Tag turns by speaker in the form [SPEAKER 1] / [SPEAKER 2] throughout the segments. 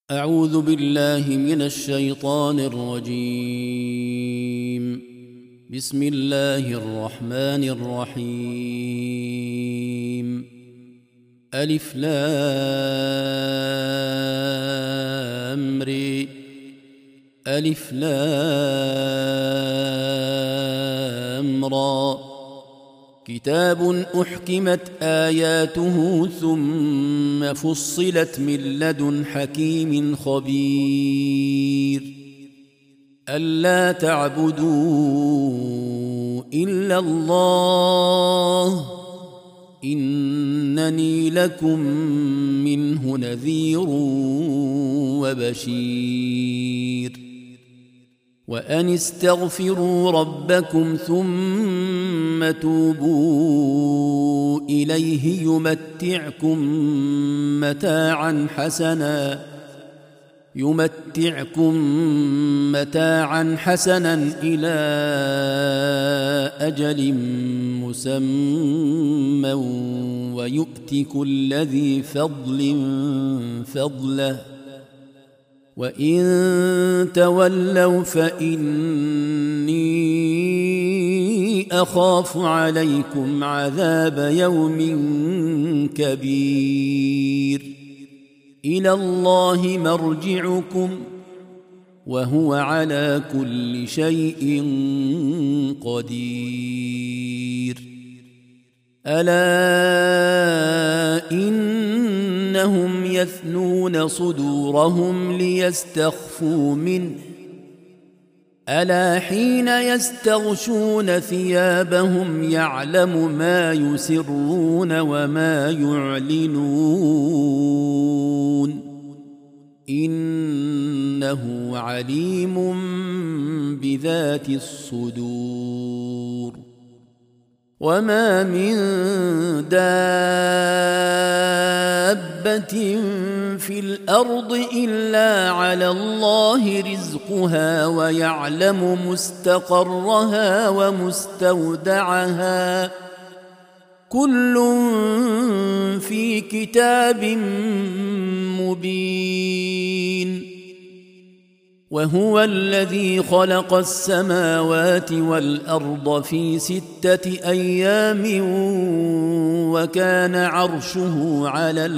[SPEAKER 1] أعوذ بالله من الشيطان الرجيم. بسم الله الرحمن الرحيم. ألف لام ر ألف لام را كتاب أحكمت آياته ثم فصلت من لدن حكيم خبير ألا تعبدوا إلا الله إنني لكم منه نذير وبشير وأن استغفروا ربكم ثم توبوا إليه يمتعكم متاعا حسنا إلى أجل مسمى ويؤت كل ذي فضل فضله وإن تولوا فإني أخاف عليكم عذاب يوم كبير إلى الله مرجعكم وهو على كل شيء قدير ألا إنهم يثنون صدورهم ليستخفوا منه ألا حين يستغشون ثيابهم يعلم ما يسرون وما يعلنون إنه عليم بذات الصدور وما من دابة في الأرض إلا على الله رزقها ويعلم مستقرها ومستودعها كل في كتاب مبين وهو الذي خلق السماوات والأرض في 6 أيام وكان عرشه على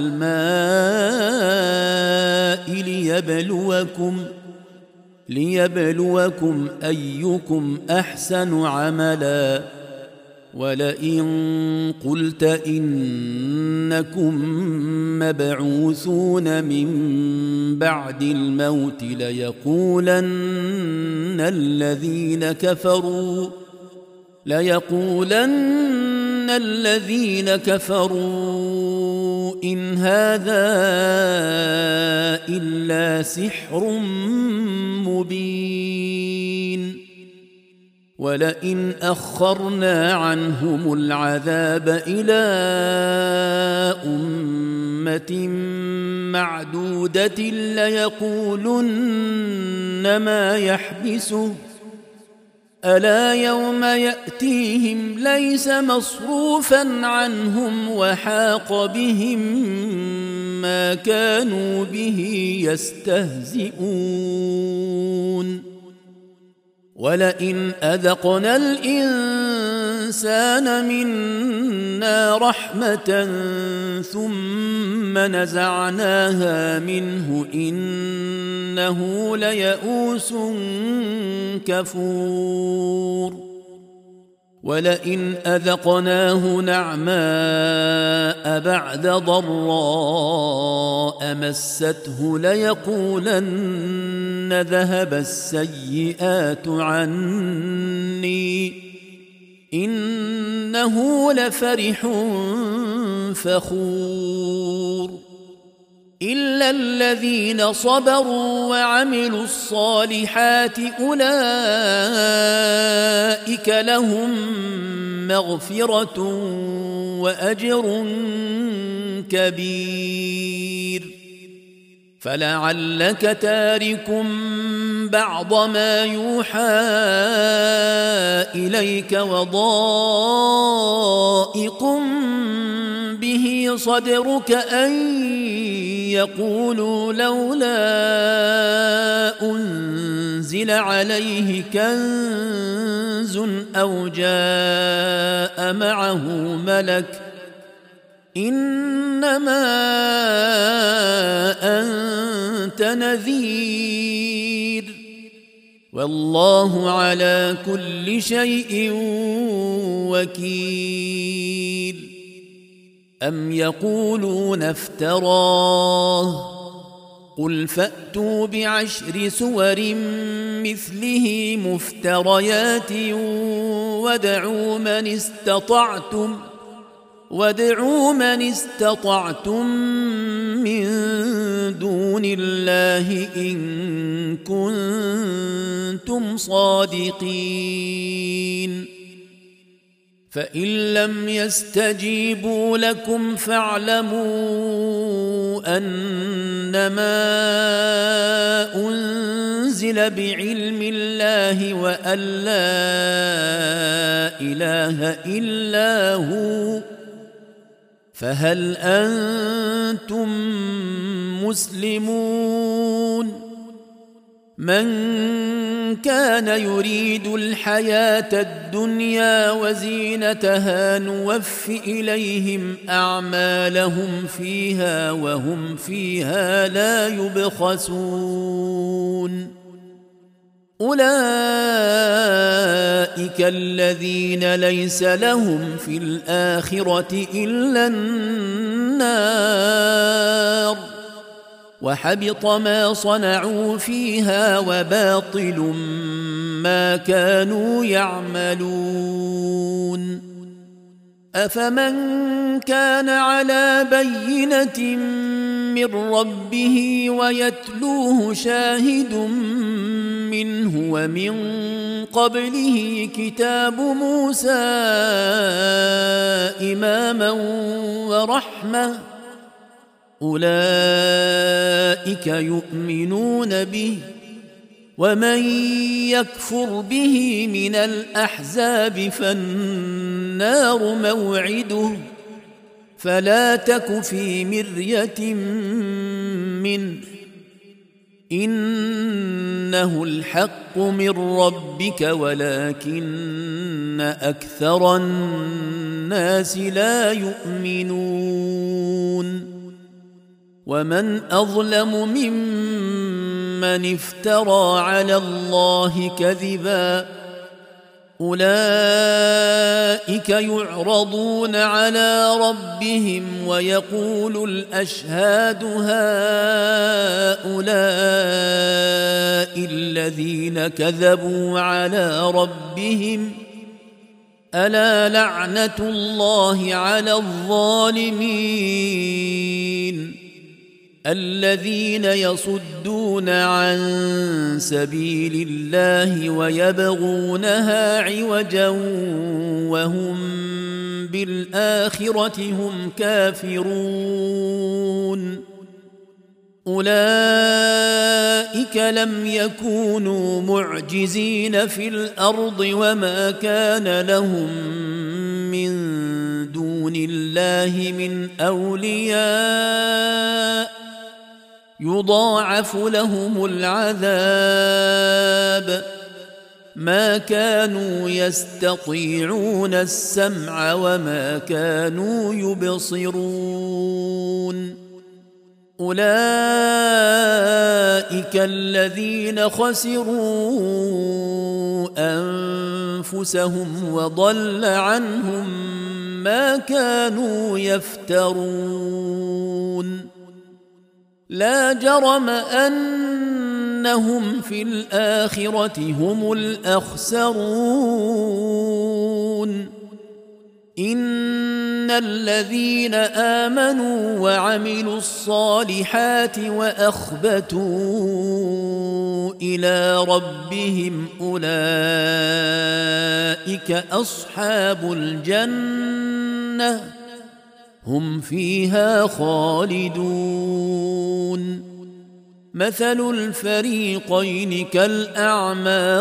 [SPEAKER 1] الماء ليبلوكم أيكم أحسن عملا ولئن قلت إنكم مبعوثون من بعد الموت ليقولن الذين كفروا إن هذا إلا سحر مبين ولئن أخرنا عنهم العذاب إلى أمة معدودة ليقولن ما يحبسه ألا يوم يأتيهم ليس مصروفا عنهم وحاق بهم ما كانوا به يستهزئون ولئن أذقنا الإنسان منا رحمة ثم نزعناها منه إنه ليئوس كفور ولئن أذقناه نعماء بعد ضراء مسته ليقولن ذهب السيئات عني إنه لفرح فخور إلا الذين صبروا وعملوا الصالحات أولئك لهم مغفرة وأجر كبير فلعلك تارك بعض ما يوحى إليك وضائق به صدرك أن يقولوا لولا أنزل عليه كنز أو جاء معه ملك إنما أنت نذير والله على كل شيء وكيل أم يقولون افتراه قل فأتوا بعشر سور مثله مفتريات وادعوا من استطعتم من دون الله إن كنتم صادقين فإن لم يستجيبوا لكم فاعلموا أنما أنزل بعلم الله وأن لا إله إلا هو فهل أنتم مسلمون من كان يريد الحياة الدنيا وزينتها نوف إليهم أعمالهم فيها وهم فيها لا يبخسون أولئك الذين ليس لهم في الآخرة إلا النار وحبط ما صنعوا فيها وباطل ما كانوا يعملون أفمن كان على بينة من ربه ويتلوه شاهد منه ومن قبله كتاب موسى إماما ورحمة أولئك يؤمنون به ومن يكفر به من الأحزاب فالنار موعده فلا تك في مرية منه إنه الحق من ربك ولكن أكثر الناس لا يؤمنون ومن أظلم ممن افترى على الله كذبا أولئك يعرضون على ربهم ويقول الأشهاد هؤلاء الذين كذبوا على ربهم ألا لعنة الله على الظالمين الذين يصدون عن سبيل الله ويبغونها عوجا وهم بالآخرة هم كافرون أولئك لم يكونوا معجزين في الأرض وما كان لهم من دون الله من أولياء يضاعف لهم العذاب ما كانوا يستطيعون السمع وما كانوا يبصرون أولئك الذين خسروا أنفسهم وضل عنهم ما كانوا يفترون لا جرم أنهم في الآخرة هم الأخسرون إن الذين آمنوا وعملوا الصالحات وأخبتوا إلى ربهم أولئك أصحاب الجنة هم فيها خالدون مثل الفريقين كالأعمى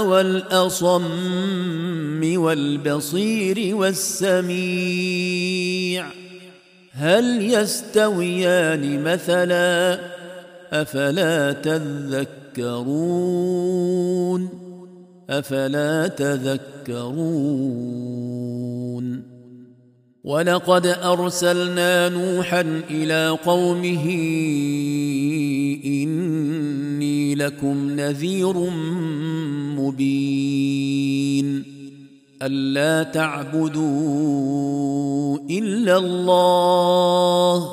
[SPEAKER 1] والأصم والبصير والسميع هل يستويان مثلا أفلا تذكرون ولقد أرسلنا نوحا إلى قومه إني لكم نذير مبين ألا تعبدوا إلا الله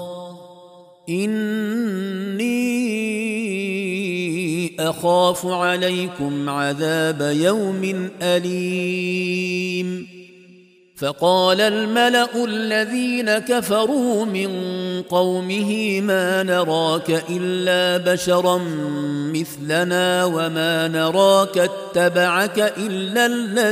[SPEAKER 1] إني أخاف عليكم عذاب يوم أليم فقال الملأ الذين كفروا من قومه ما نراك إلا بشرا مثلنا وما نراك اتبعك إلا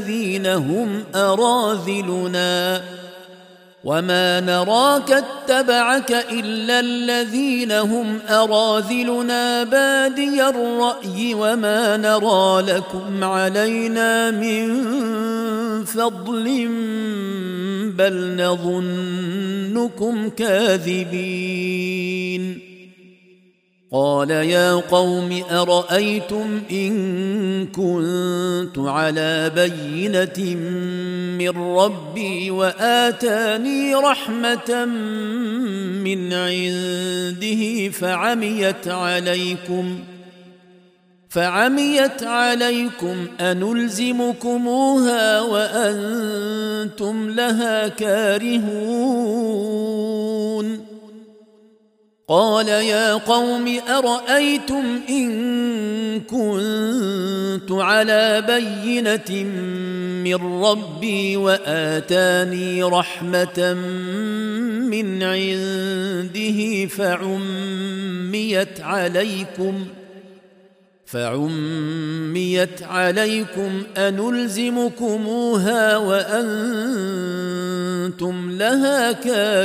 [SPEAKER 1] الذين هم أراذلنا بادي الرأي وما نرى لكم علينا من فضل بل نظنكم كاذبين قال يا قوم أرأيتم إن كنت على بينة من ربي وآتاني رحمة من عنده فعميت عليكم أنلزمكموها وأنتم لها كارهون قال يا قوم أرأيتم إن كنت على بينة من ربي وآتاني رحمة من عنده فعميت عليكم أنلزمكموها وأنتم لها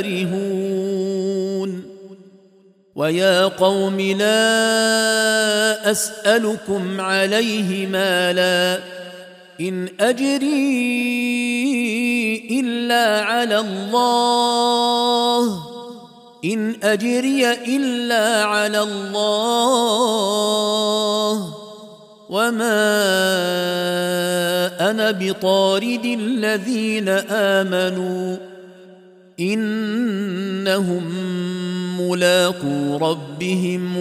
[SPEAKER 1] كارهون ويا قوم لا أسألكم عليه مالا إن أجري إلا على الله وما أنا بطارد الذين آمنوا إنهم ملاقو ربهم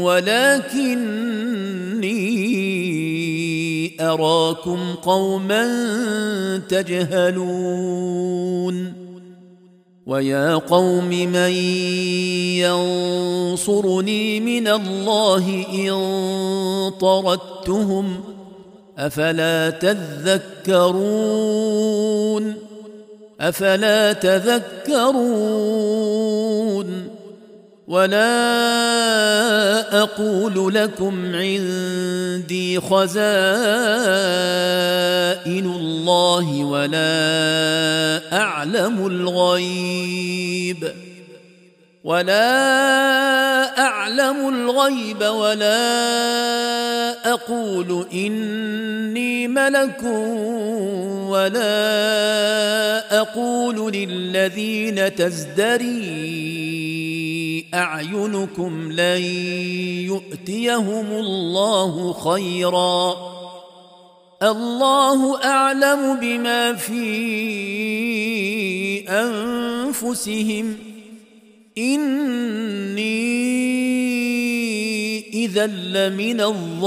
[SPEAKER 1] ولكني أراكم قوما تجهلون ويا قوم من ينصرني من الله إن طردتهم أفلا تذكرون ولا أقول لكم عندي خزائن الله ولا أعلم الغيب ولا أقول إني ملك ولا أقول للذين تزدري أعينكم لن يؤتيهم الله خيرا الله أعلم بما في أنفسهم إني إذا لمن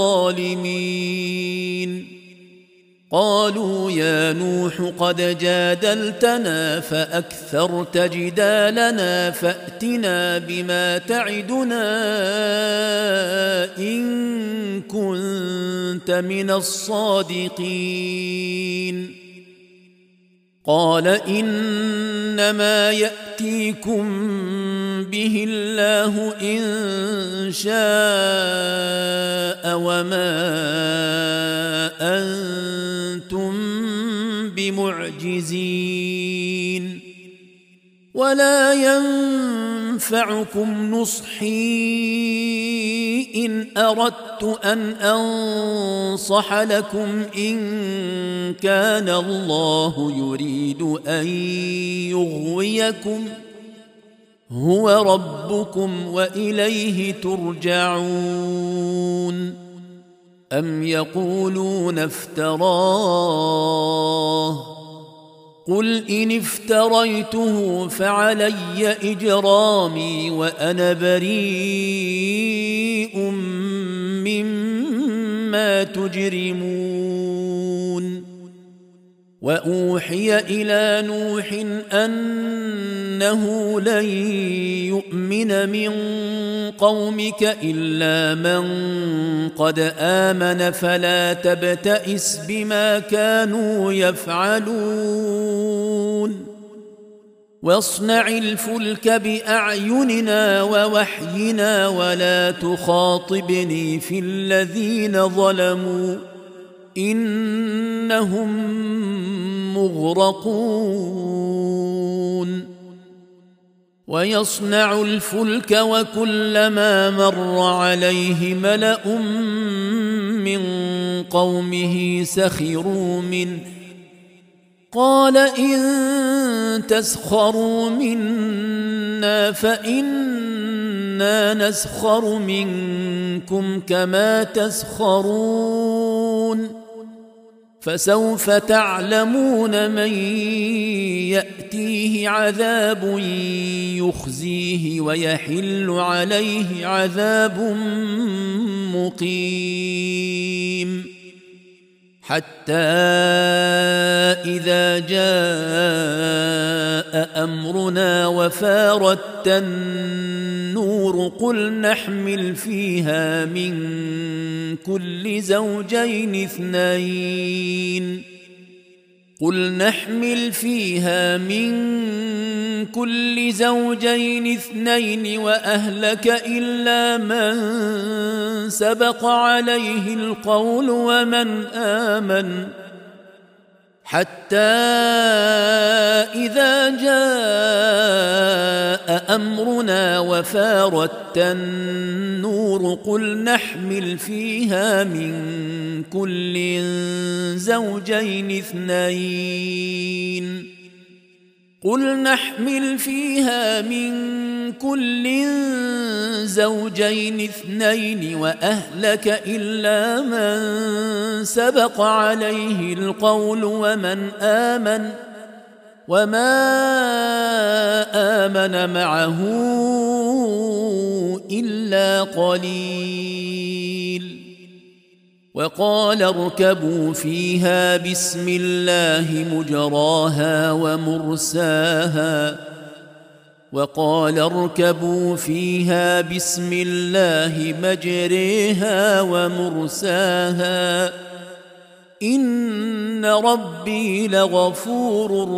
[SPEAKER 1] الظالمين قالوا يا نوح قد جادلتنا فأكثرت جدالنا فأتنا بما تعدنا إن كنت من الصادقين قال إنما يأتيكم به الله إن شاء وما أنتم بمعجزين ولا ينفعكم نصحي إن أردت أن أنصح لكم إن كان الله يريد أن هو ربكم وإليه ترجعون أم يقولون افتراه قل إن افتريته فعلي إجرامي وأنا بريء مما تجرمون وأوحي إلى نوح أنه لن يؤمن من قومك إلا من قد آمن فلا تبتئس بما كانوا يفعلون واصنع الفلك بأعيننا ووحينا ولا تخاطبني في الذين ظلموا إنهم مغرقون ويصنع الفلك وكلما مر عليه ملأ من قومه سخروا منه قال إن تسخروا منا فإنا نسخر منكم كما تسخرون فسوف تعلمون من يأتيه عذاب يخزيه ويحل عليه عذاب مقيم حتى إذا جاء أمرنا وفارت النور قل نحمل فيها من كل زوجين اثنين وأهلك إلا من سبق عليه القول ومن آمن حتى إذا جاء أمرنا وفارت النور قل نحمل فيها من كل زوجين اثنين وأهلك إلا من سبق عليه القول ومن آمن وما آمن معه إلا قليل وقال اركبوا فيها بسم الله مجراها ومرساها وقال اركبوا فيها بسم الله مجريها ومرساها إن ربي لغفور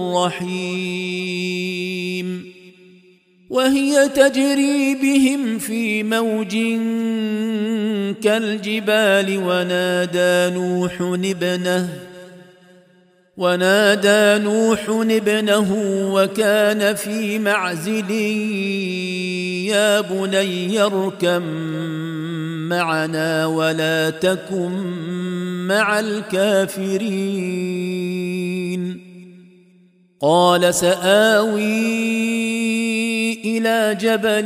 [SPEAKER 1] رحيم وهي تجري بهم في موج كالجبال ونادى نوح ابنه وكان في معزل يا بني اركب معنا ولا تكن مع الكافرين قال سآوي إلى جبل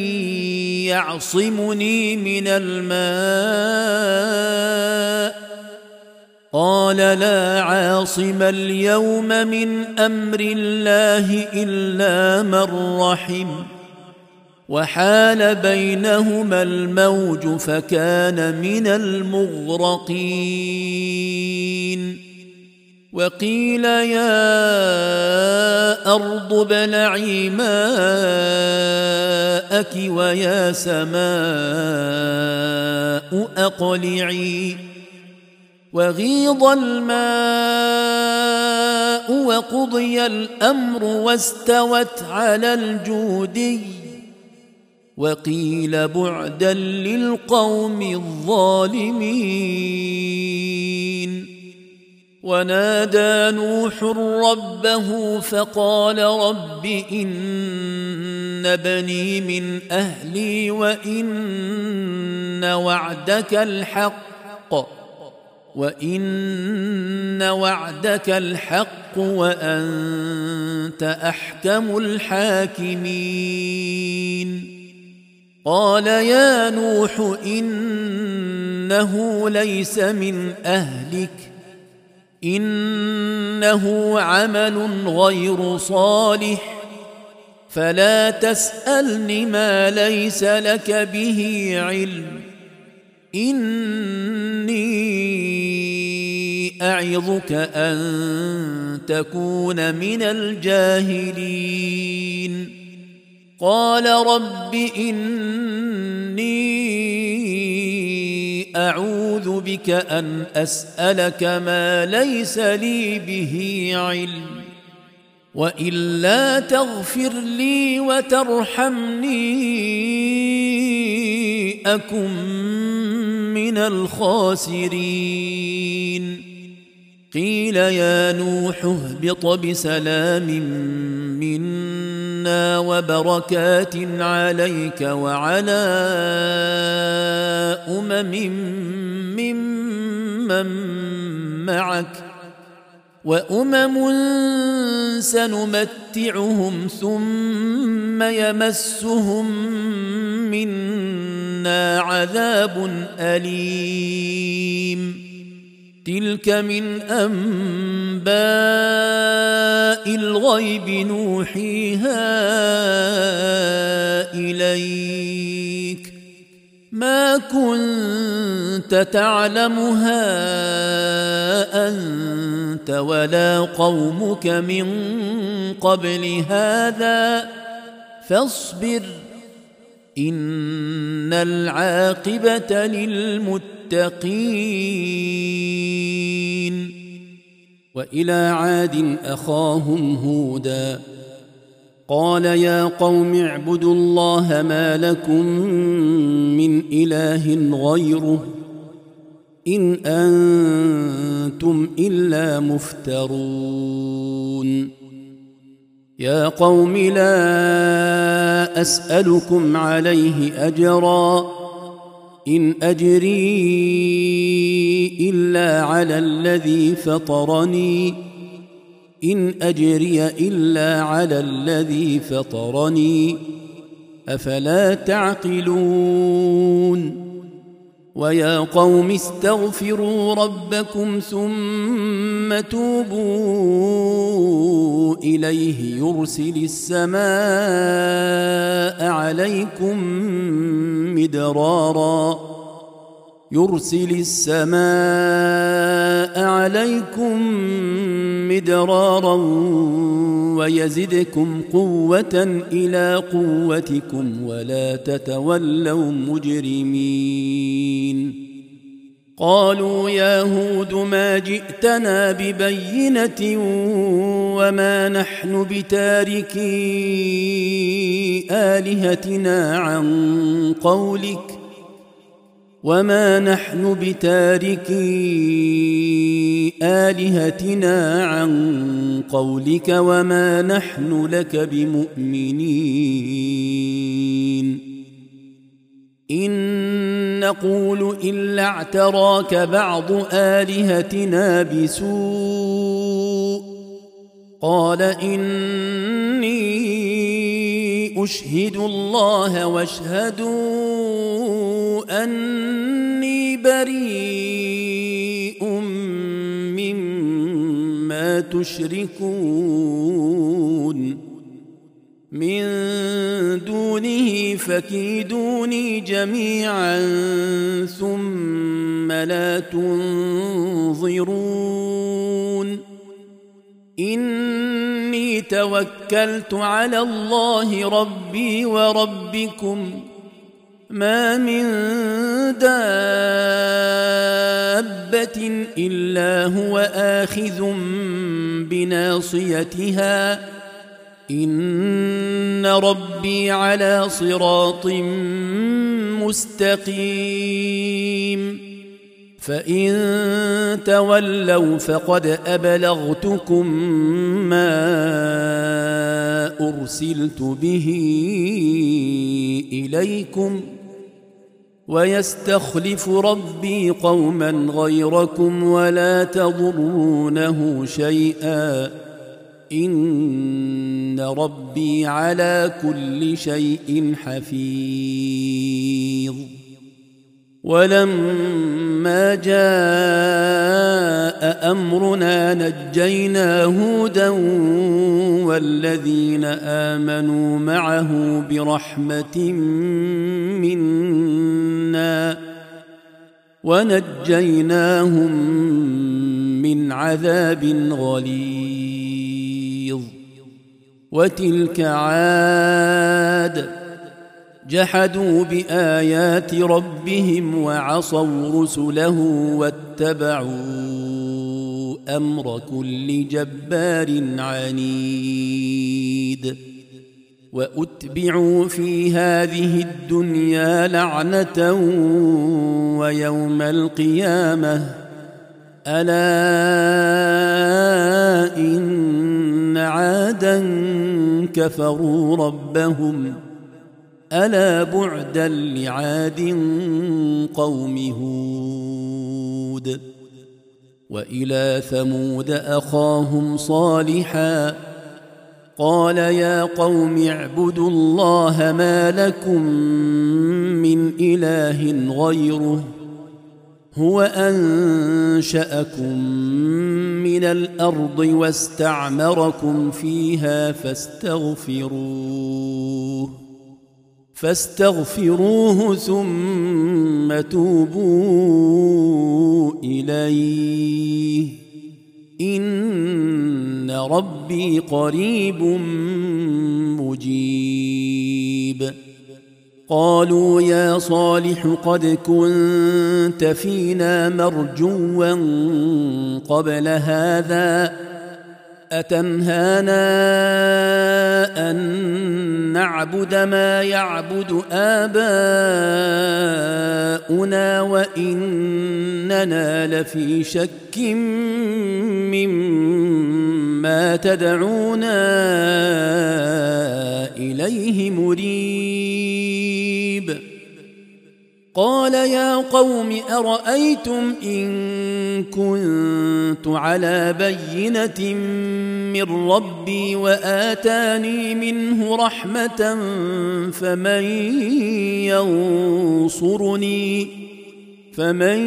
[SPEAKER 1] يعصمني من الماء قال لا عاصم اليوم من أمر الله إلا من رحم وحال بينهما الموج فكان من المغرقين وقيل يا أرض ابلعي ماءك ويا سماء أقلعي وغيض الماء وقضي الأمر واستوت على الجودي وقيل بعدا للقوم الظالمين ونادى نوح ربه فقال رب إن بني من أهلي وإن وعدك الحق وإن وعدك الحق وأنت أحكم الحاكمين قال يا نوح إنه ليس من أهلك إنه عمل غير صالح فلا تسألن ما ليس لك به علم إني أعظك أن تكون من الجاهلين قال رب إني أعوذ بك أن أسألك ما ليس لي به علم وإلا تغفر لي وترحمني أكن من الخاسرين قيل يا نوح اهبط بسلام منا وبركات عليك وعلى ممن معك وأمم سنمتعهم ثم يمسهم منا عذاب أليم تلك من أنباء الغيب نوحيها إليك ما كنت تعلمها أنت ولا قومك من قبل هذا فاصبر إن العاقبة للمتقين وإلى عاد أخاهم هودا قال يا قوم اعبدوا الله ما لكم من إله غيره إن أنتم إلا مفترون يا قوم لا أسألكم عليه أجرا إن أجري إلا على الذي فطرني إن أجري إلا على الذي فطرني أفلا تعقلون ويا قوم استغفروا ربكم ثم توبوا إليه يرسل السماء عليكم مدرارا ويزدكم قوة إلى قوتكم ولا تتولوا مجرمين قالوا يا هود ما جئتنا ببينة وما نحن بتاركي آلهتنا عن قولك وما نحن لك بمؤمنين إن نقول إلا اعتراك بعض آلهتنا بسوء قال إني أشهد الله واشهدوا أني بريء مما تشركون من دونه فكيدوني جميعا ثم لا تنظرون إني توكلت على الله ربي وربكم ما من دابة إلا هو آخذ بناصيتها إن ربي على صراط مستقيم فإن تولوا فقد أبلغتكم ما أرسلت به إليكم ويستخلف ربي قوما غيركم ولا تضرونه شيئا إن ربي على كل شيء حفيظ. ولما جاء أمرنا نجينا هودا والذين آمنوا معه برحمة منا ونجيناهم من عذاب غليظ. وتلك عاد جحدوا بآيات ربهم وعصوا رسله واتبعوا أمر كل جبار عنيد. وأتبعوا في هذه الدنيا لعنة ويوم القيامة ألا إن عادا كفروا ربهم ألا بعدا لعاد قوم هود. وإلى ثمود أخاهم صالحا قال يا قوم اعبدوا الله ما لكم من إله غيره هو أنشأكم من الأرض واستعمركم فيها فاستغفروه ثم توبوا إليه إن ربي قريب مجيب. قالوا يا صالح قد كنت فينا مرجوا قبل هذا أتنهانا أن نعبد ما يعبد آباؤنا وإننا لفي شك مما تدعونا إليه مريب. قال يا قوم أرأيتم إن كنت على بينة من ربي وآتاني منه رحمة فمن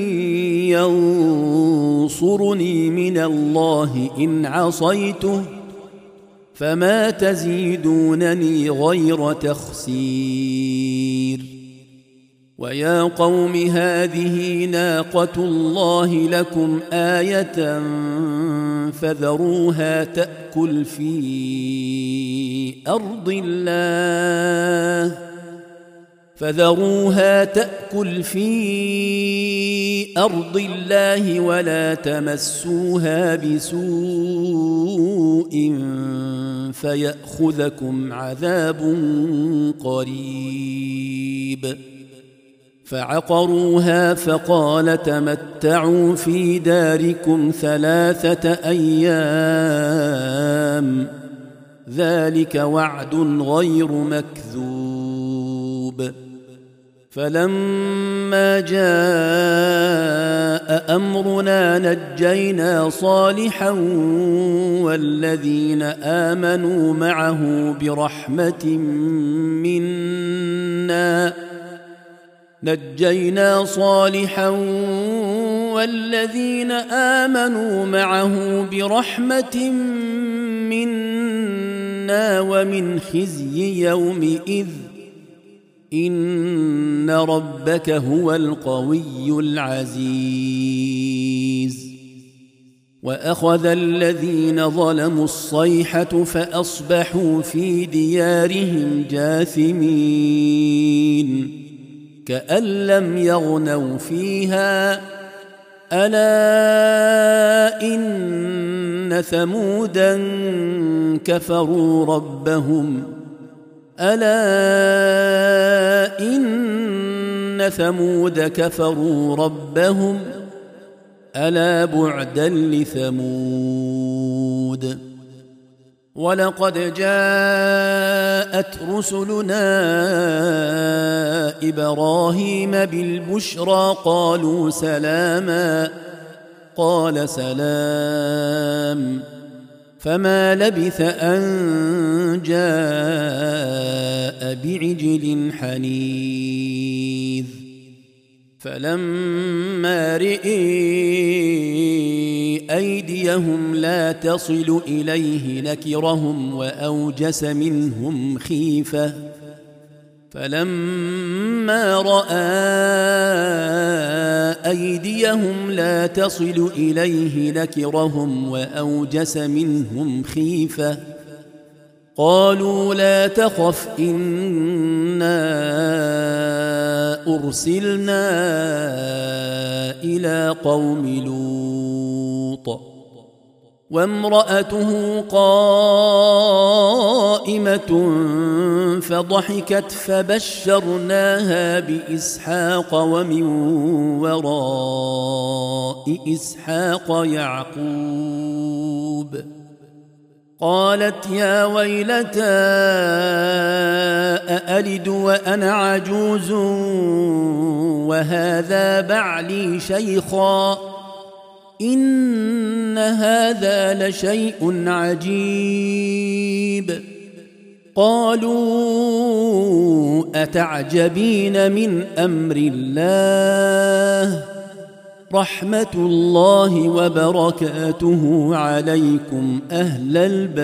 [SPEAKER 1] ينصرني من الله إن عصيته فما تزيدونني غير تخسير. ويا قوم هذه ناقة الله لكم آية فذروها تأكل في أرض الله ولا تمسوها بسوء فيأخذكم عذاب قريب. فعقروها فقال تمتعوا في داركم 3 أيام ذلك وعد غير مكذوب. فلما جاء أمرنا نجينا صالحا والذين آمنوا معه برحمة منا ومن خزي يومئذ إن ربك هو القوي العزيز. وأخذ الذين ظلموا الصيحة فأصبحوا في ديارهم جاثمين كأن لم يغنوا فيها ألا إن ثمودا كفروا ربهم ألا بعدا لثمود. ولقد جاءت رسلنا إبراهيم بالبشرى قالوا سلاما قال سلام فما لبث أن جاء بعجل حنيذ فلما رئي أيديهم لا تصل إليه نكرهم وأوجس منهم خيفة فلما رأى أيديهم لا تصل إليه نكرهم وأوجس منهم خيفة قالوا لا تخف إنا أرسلنا إلى قوم لوط وامرأته قائمة فضحكت فبشرناها بإسحاق ومن وراء إسحاق يعقوب قالت يا ويلتى أألد وأنا عجوز وهذا بعلي شيخا إن هذا لشيء عجيب قالوا أتعجبين من أمر الله رحمة الله وبركاته عليكم أهل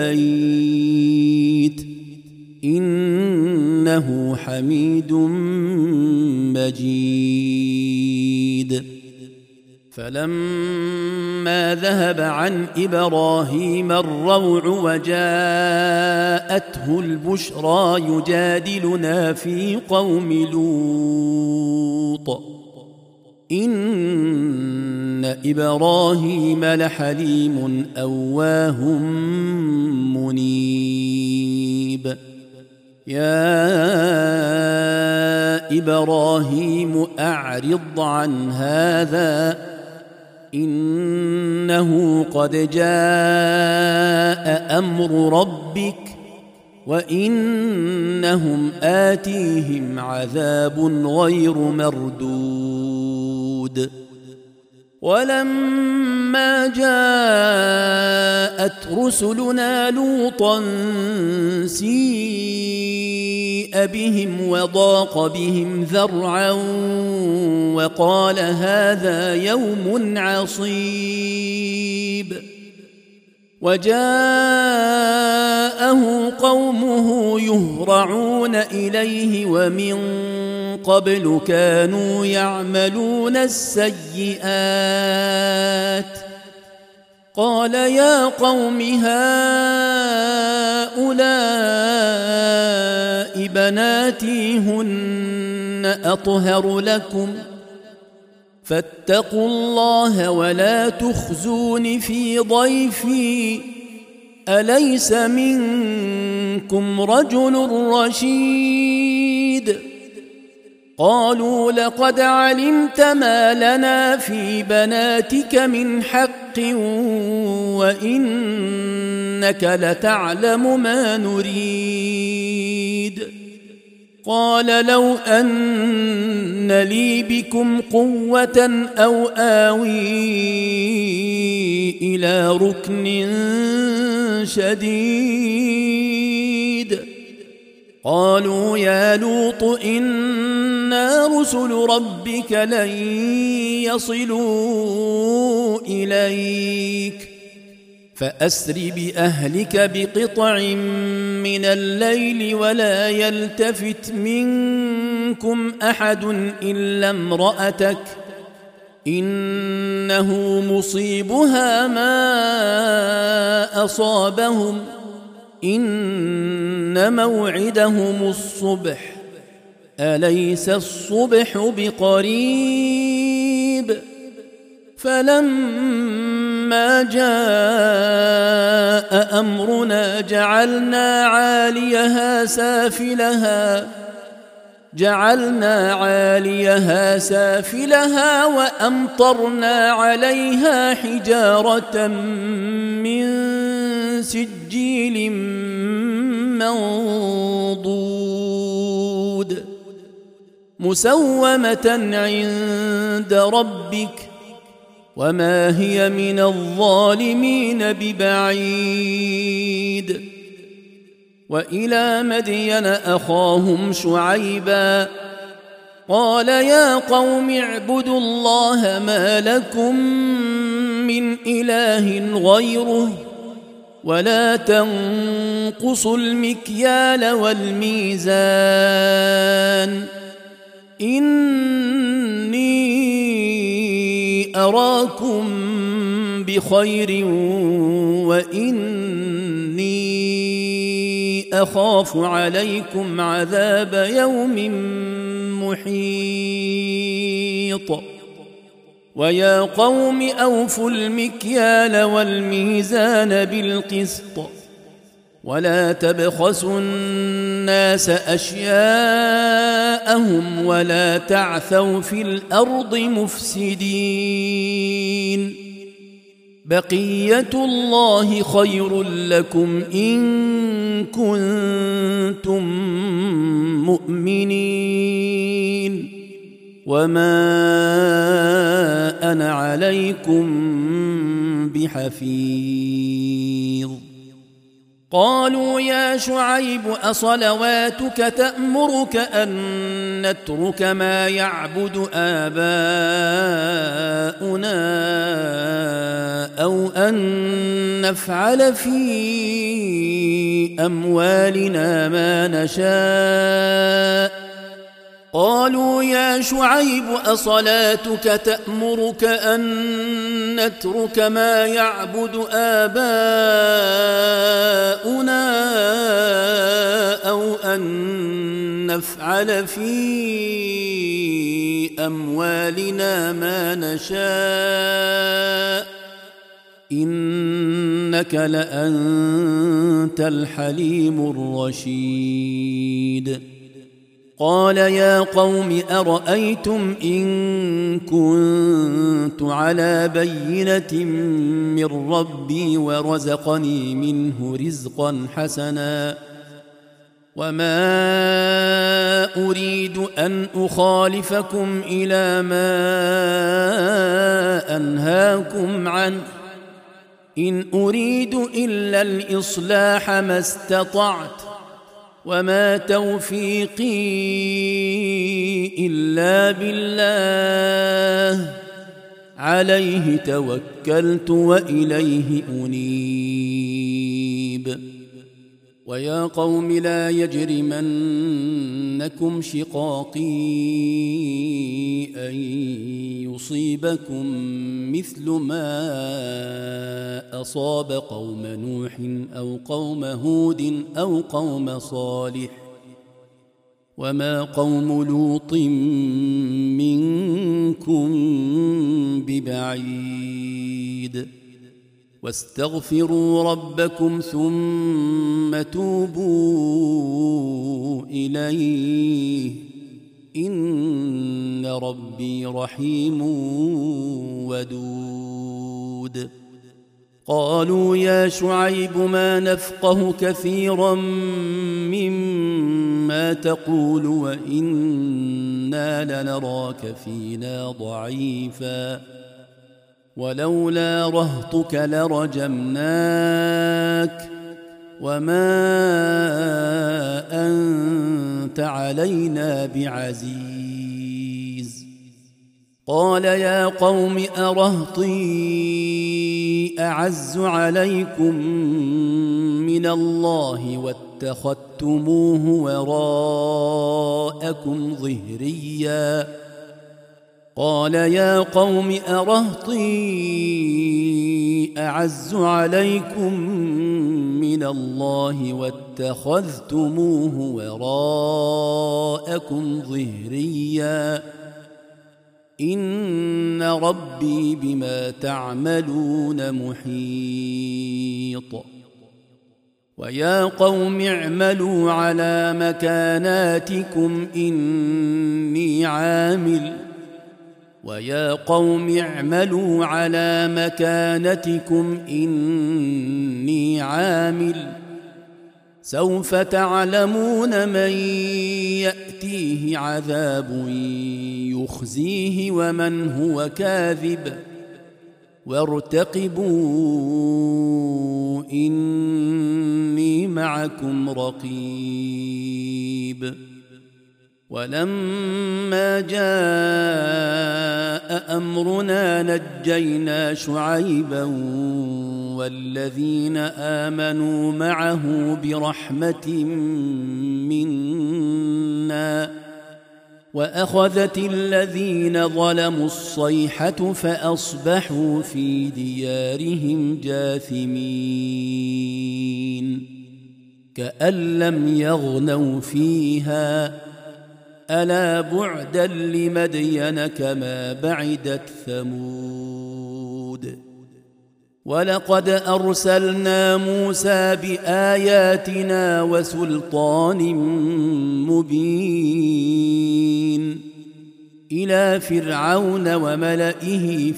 [SPEAKER 1] البيت إنه حميد مجيد فلما ذهب عن إبراهيم الروع وجاءته البشرى يجادلنا في قوم لوط إن إبراهيم لحليم أواه منيب يا إبراهيم أعرض عن هذا إنه قد جاء أمر ربك وإنهم آتيهم عذاب غير مردود ولما جاءت رسلنا لوطا سيء بهم وضاق بهم ذرعا وقال هذا يوم عصيب وجاءه قومه يهرعون إليه ومن قبل كانوا يعملون السيئات قال يا قوم هؤلاء بناتي هن أطهر لكم فاتقوا الله ولا تخزون في ضيفي أليس منكم رجل رشيد قالوا لقد علمت ما لنا في بناتك من حق وإنك لتعلم ما نريد قال لو أن لي بكم قوة أو آوي إلى ركن شديد قالوا يا لوط إنا رسل ربك لن يصلوا إليك فأسر بأهلك بقطع من الليل ولا يلتفت منكم أحد إلا امرأتك إنه مصيبها ما أصابهم إن موعدهم الصبح أليس الصبح بقريب فلما جاء أمرنا جعلنا عاليها سافلها وأمطرنا عليها حجارة من سجيل منضود مسومة عند ربك وما هي من الظالمين ببعيد وإلى مدين أخاهم شعيبا قال يا قوم اعبدوا الله ما لكم من إله غيره ولا تنقصوا المكيال والميزان إني أراكم بخير وإني أخاف عليكم عذاب يوم محيط ويا قوم أوفوا المكيال والميزان بالقسط ولا تبخسوا الناس أشياءهم ولا تعثوا في الأرض مفسدين بقية الله خير لكم إن كنتم مؤمنين وما أنا عليكم بحفيظ قالوا يا شعيب أصلواتك تأمرك أن نترك ما يعبد آباؤنا أو أن نفعل في أموالنا ما نشاء قالوا يا شعيب أصلاتك تأمرك أن نترك ما يعبد آباؤنا أو أن نفعل في أموالنا ما نشاء إنك لأنت الحليم الرشيد قال يا قوم أرأيتم إن كنت على بينة من ربي ورزقني منه رزقا حسنا وما أريد أن أخالفكم إلى ما أنهاكم عنه إن أريد إلا الإصلاح ما استطعت وما توفيقي إلا بالله عليه توكلت وإليه أنيب ويا قوم لا يجرمنكم شقاقي أن يصيبكم مثل ما أصاب قوم نوح أو قوم هود أو قوم صالح وما قوم لوط منكم ببعيد واستغفروا ربكم ثم توبوا إليه إن ربي رحيم ودود قالوا يا شعيب ما نفقه كثيرا مما تقول وإنا لنراك فينا ضعيفا ولولا رهطك لرجمناك وما أنت علينا بعزيز قال يا قوم أرهطي أعز عليكم من الله واتخذتموه وراءكم ظهريا قال يا قوم أرهطي أعز عليكم من الله واتخذتموه وراءكم ظهريا إن ربي بما تعملون محيط ويا قوم اعملوا على مكاناتكم إني عامل ويا قوم اعملوا على مكانتكم إني عامل سوف تعلمون من يأتيه عذاب يخزيه ومن هو كاذب وارتقبوا إني معكم رقيب. ولما جاء أمرنا نجينا شعيبا والذين آمنوا معه برحمة منا وأخذت الذين ظلموا الصيحة فأصبحوا في ديارهم جاثمين كأن لم يغنوا فيها ألا بعدا لمدين كما بعدت ثمود. ولقد أرسلنا موسى بآياتنا وسلطان مبين إلى فرعون وملئه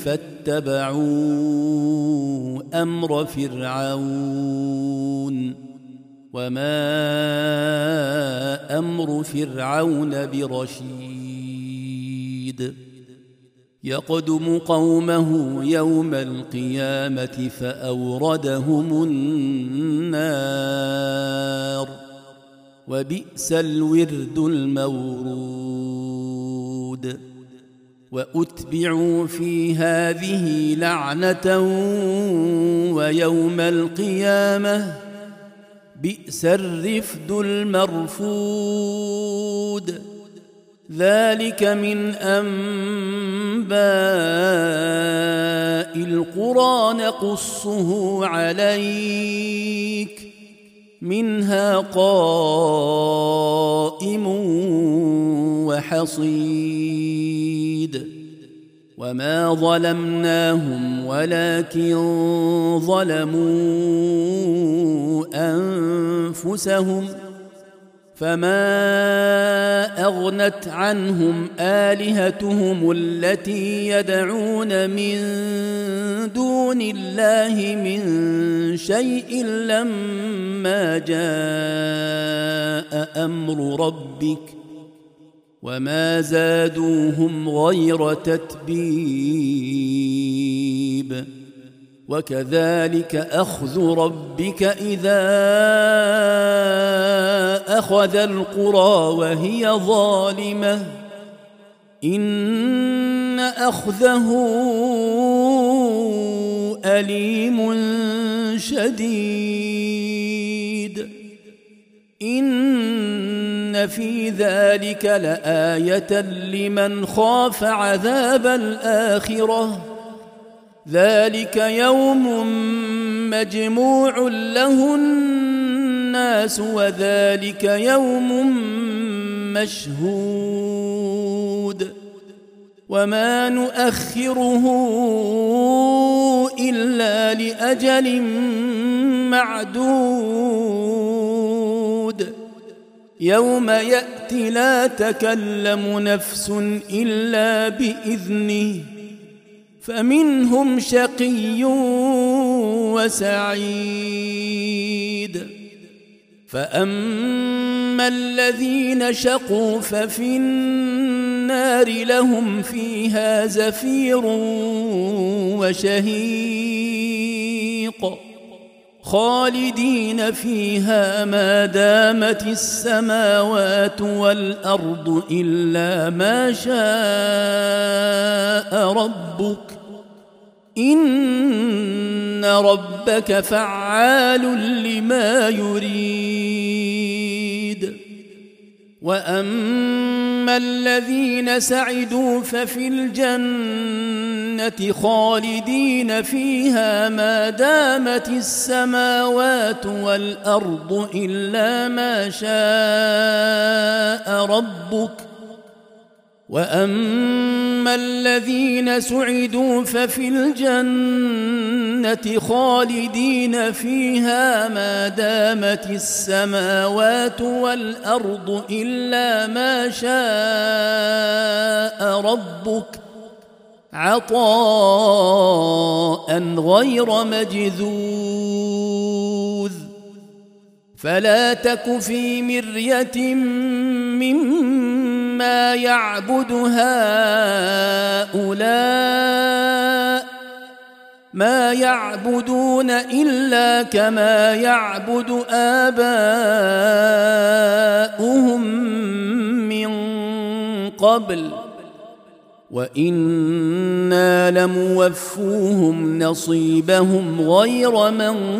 [SPEAKER 1] فاتبعوا أمر فرعون وما أمر فرعون برشيد يقدم قومه يوم القيامة فأوردهم النار وبئس الورد المورود. وأتبعوا في هذه لعنة ويوم القيامة بئس الرفد المرفود. ذلك من أنباء القرى نقصه عليك منها قائم وحصيد. وما ظلمناهم ولكن ظلموا أنفسهم فما أغنت عنهم آلهتهم التي يدعون من دون الله من شيء لما جاء أمر ربك وما زادوهم غير تتبيب. وكذلك أخذ ربك إذا أخذ القرى وهي ظالمة إن أخذه أليم شديد. إن في ذلك لآية لمن خاف عذاب الآخرة ذلك يوم مجموع له الناس وذلك يوم مشهود وما نؤخره إلا لأجل معدود. يوم يأتي لا تكلم نفس إلا بإذنه فمنهم شقي وسعيد. فأما الذين شقوا ففي النار لهم فيها زفير وشهيق خالدين فيها ما دامت السماوات والأرض إلا ما شاء ربك إن ربك فعال لما يريد. وأما الذين سعدوا ففي الجنة خالدين فيها ما دامت السماوات والأرض إلا ما شاء ربك. وأما الذين سعدوا ففي الجنة خالدين فيها ما دامت السماوات والأرض إلا ما شاء ربك عطاء غير مجذوذ فلا تك في مرية مما يعبد هؤلاء ما يعبدون إلا كما يعبد آباؤهم من قبل وإنا لموفوهم نصيبهم غير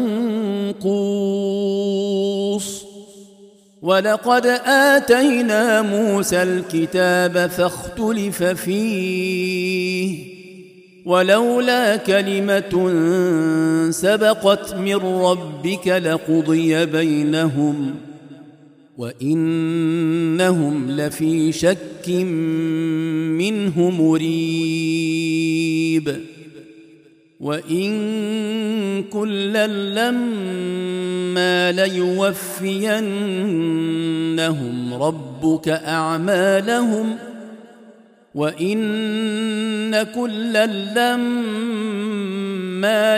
[SPEAKER 1] منقوص ولقد آتينا موسى الكتاب فاختلف فيه ولولا كلمة سبقت من ربك لقضي بينهم وإنهم لفي شك منه مريب وإن كلا لما ليوفينهم ربك أعمالهم وإن كلا لما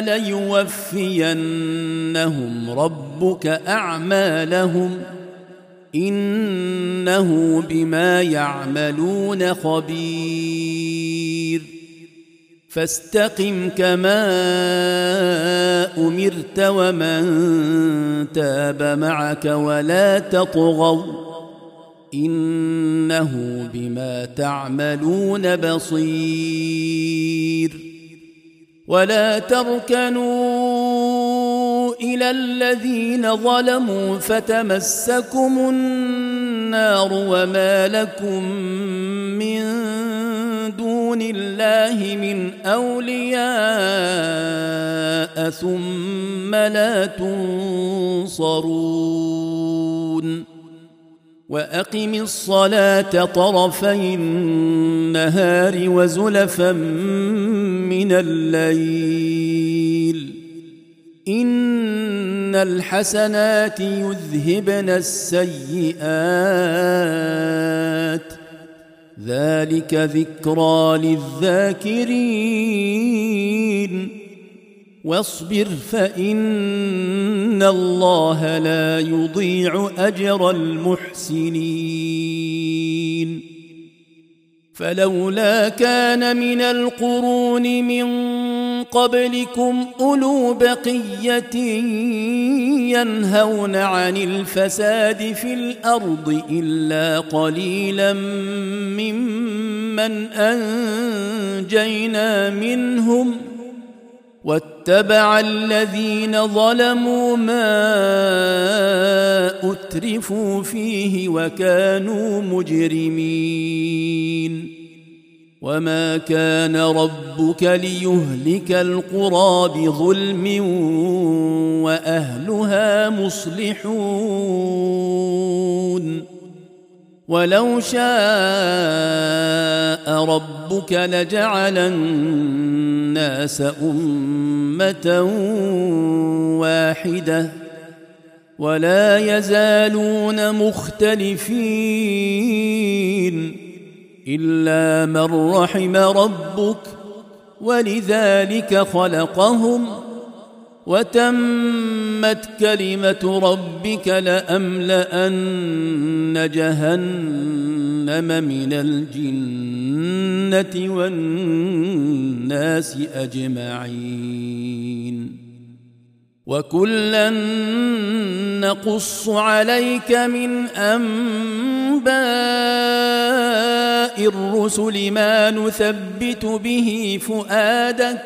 [SPEAKER 1] ليوفينهم ربك أعمالهم إنه بما يعملون خبير فاستقم كما أمرت ومن تاب معك ولا تطغوا إنه بما تعملون بصير ولا تركنوا إلى الذين ظلموا فتمسكم النار وما لكم من دون الله من أولياء ثم لا تنصرون وأقم الصلاة طرفي النهار وزلفا من الليل إن الحسنات يذهبن السيئات ذلك ذكرى للذاكرين واصبر فإن الله لا يضيع أجر المحسنين فلولا كان من القرون من قبلكم أولو بقية ينهون عن الفساد في الأرض إلا قليلا ممن أنجينا منهم واتبع الذين ظلموا ما أترفوا فيه وكانوا مجرمين وما كان ربك ليهلك القرى بظلم وأهلها مصلحون ولو شاء ربك لجعل الناس أمة واحدة ولا يزالون مختلفين إلا من رحم ربك ولذلك خلقهم وتمت كلمة ربك لأملأن جهنم من الجنة والناس أجمعين وكلا نقص عليك من أنباء الرسل ما نثبت به فؤادك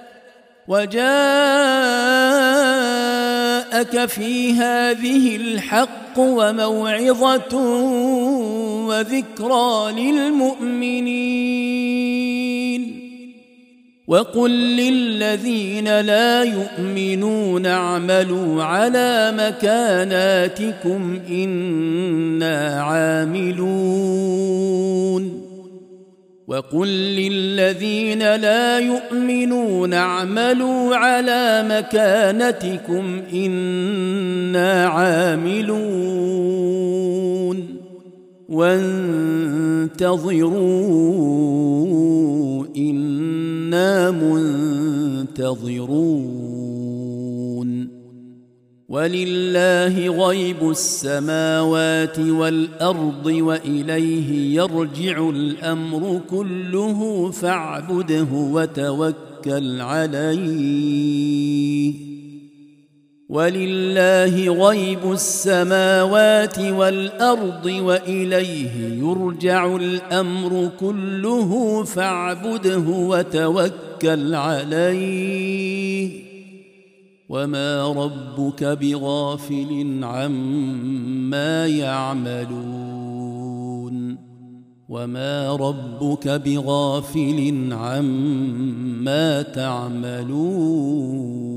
[SPEAKER 1] وجاءك في هذه الحق وموعظة وذكرى للمؤمنين وقل للذين لا يؤمنون اعملوا على مكاناتكم إنا عاملون وقل للذين لا يؤمنون اعملوا على مكانتكم إنا عاملون وانتظروا إنا منتظرون ولله غيب السماوات والأرض وإليه يرجع الأمر كله فاعبده وتوكل عليه ولله غيب السماوات والأرض وإليه يرجع الأمر كله فاعبده وتوكل عليه وما ربك بغافل عما يعملون وما ربك بغافل عما تعملون